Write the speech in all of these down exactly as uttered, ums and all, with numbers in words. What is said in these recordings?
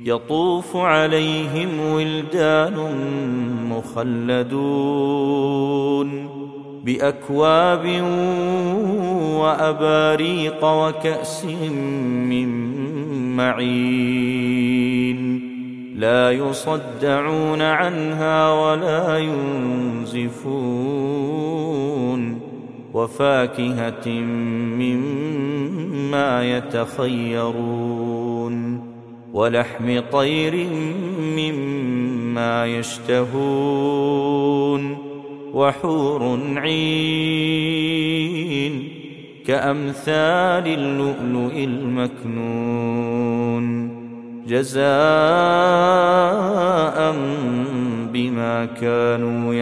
يطوف عليهم ولدان مخلدون بأكواب وأباريق وكأس من معين لا يصدعون عنها ولا ينزفون وفاكهة مما يتخيرون ولحم طير مما يشتهون وحور عين كأمثال اللؤلؤ المكنون جزاء بما كانوا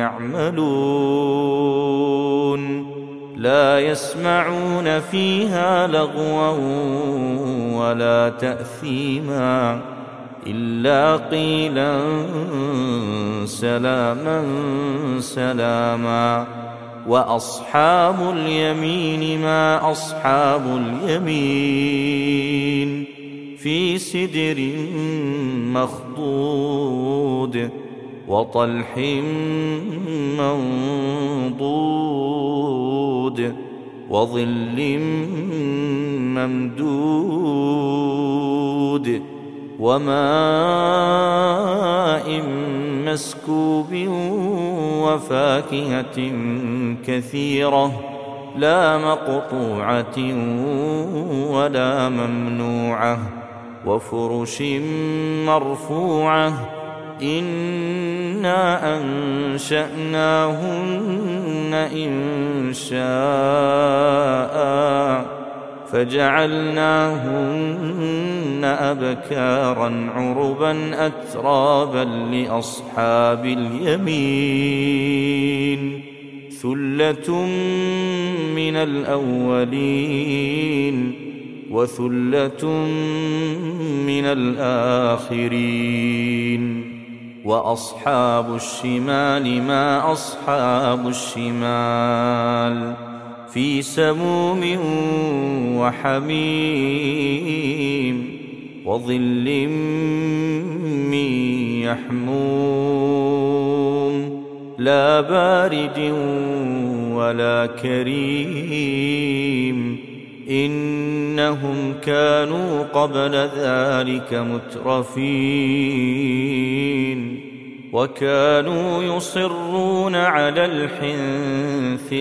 يعملون لا يسمعون فيها لغوا ولا تأثيما إلا قيلا سلاما سلاما وأصحاب اليمين ما أصحاب اليمين في سدر مخضود وطلح منضود وظل ممدود وماء مسكوب وفاكهة كثيرة لا مقطوعة ولا ممنوعة وفرش مرفوعة إنا أنشأناهن إن شاء فجعلناهن أبكارا عربا أترابا لأصحاب اليمين ثلة من الأولين وثلة من الآخرين وأصحاب الشمال ما أصحاب الشمال في سموم وحميم وظل من يحموم لا بارد ولا كريم إنهم كانوا قبل ذلك مترفين وكانوا يصرون على الحنث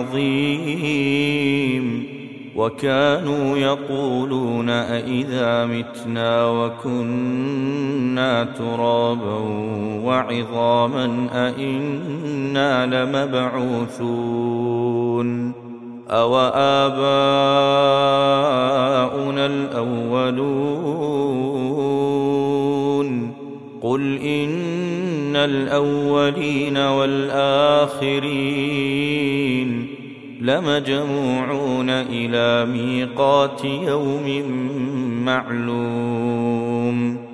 العظيم وكانوا يقولون أئذا متنا وكنا ترابا وعظاما أئنا لمبعوثون أو آباؤنا الأولون قل إن الأولين والآخرين لمجموعون إلى ميقات يوم معلوم